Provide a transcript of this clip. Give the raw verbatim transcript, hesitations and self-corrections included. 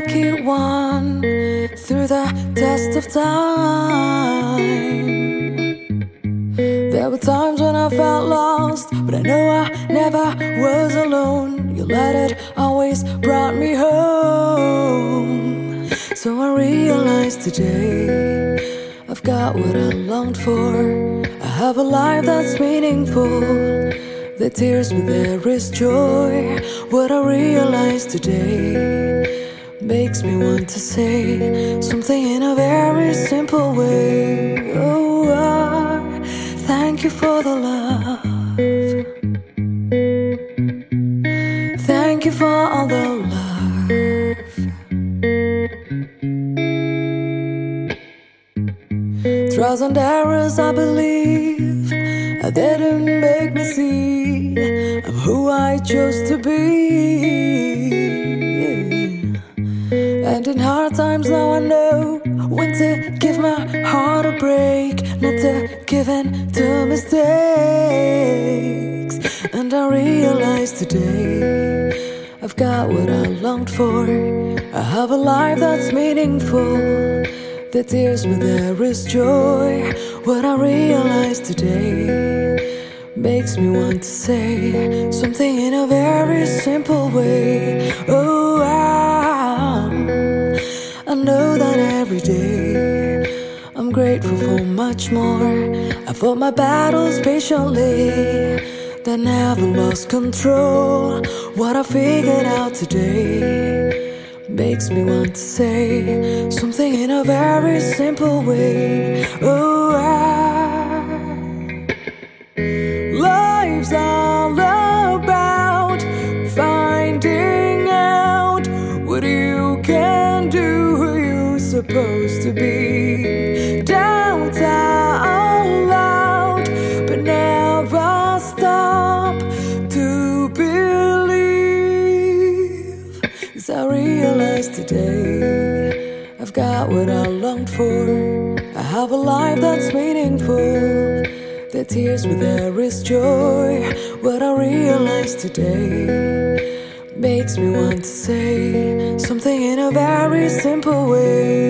lucky one through the test of time. There were times when I felt lost, but I know I never was alone. Your light had always brought me home. So I realized today I've got what I longed for. I have a life that's meaningful. The tears, but there is joy. What I realized today makes me want to say something in a very simple way. Oh, I thank you for the love. Thank you for all the love. Trials and errors, I believe, they didn't make me see I'm who I chose to be. Yeah. And in hard times now I know when to give my heart a break, not to give in to mistakes. And I realize today I've got what I longed for. I have a life that's meaningful. The tears, but there is joy. What I realized today makes me want to say something in a very simple way. Oh, I, I know that every day I'm grateful for much more. I fought my battles patiently, that never lost control. What I figured out today makes me want to say something in a very simple way. Oh, I, life's all about finding out what you can do, who you're supposed to be. Doubts are allowed, but never stop to believe. 'Cause I realize today I've got what I longed for. I have a life that's meaningful. The tears, but there is joy. What I realize today makes me want to say something in a very simple way.